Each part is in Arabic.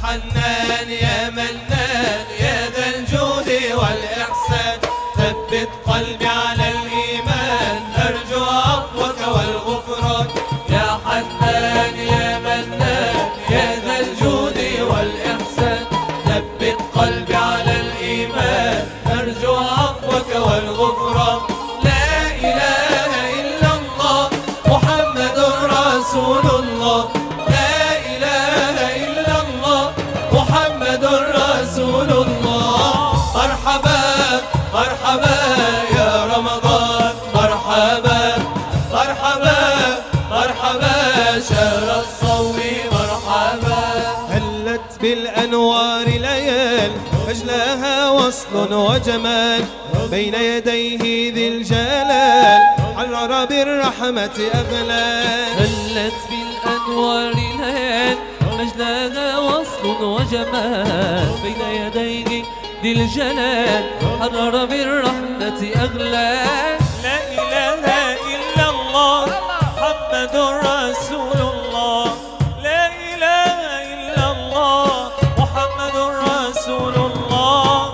حنان يا منان يا ذا الجود والإحسان، ثبت قلبي على الإيمان أرجو عفوك والغفران. يا حنان يا منان يا ذا الجود والإحسان، ثبت قلبي على الإيمان أرجو عفوك والغفران. لا إله إلا الله محمد رسول الله، لا إله إلا الله محمد رسول الله. مرحبا مرحبا يا رمضان، مرحبا مرحبا مرحبا شهر الصوم، مرحبا. هلت بالأنوار ليال أجلاها وصل وجمال، بين يديه ذي الجلال حرر بالرحمة أغلال. هلت بالأنوار ليال أجلاها وصل وجمال، بين يديه ذي الجلال حرر بالرحمة أغلال. لا إله إلا الله محمد رسول الله، لا إله إلا الله محمد رسول الله.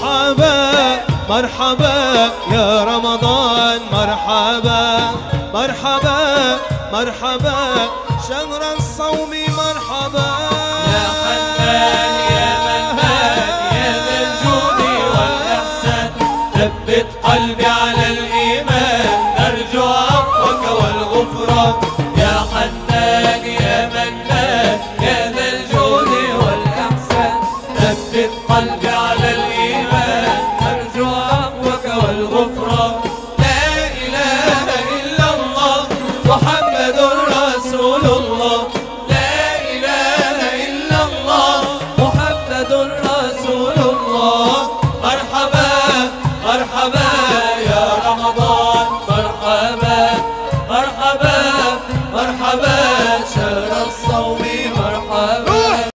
مرحبا مرحبا يا رمضان، مرحبا مرحبا مرحبا شهر الصوم، مرحبا. يا حنان يا منان يا ذا الجود والإحسان، ثبت قلبي على الإيمان أرجو عفوك والغفران. يا حنان يا منان يا ذا الجود والإحسان، ثبت قلبي على الإيمان أرجو عفوك والغفران. لا إله إلا الله محمد رسول الله، لا إله إلا الله محمد رسول الله. مرحبا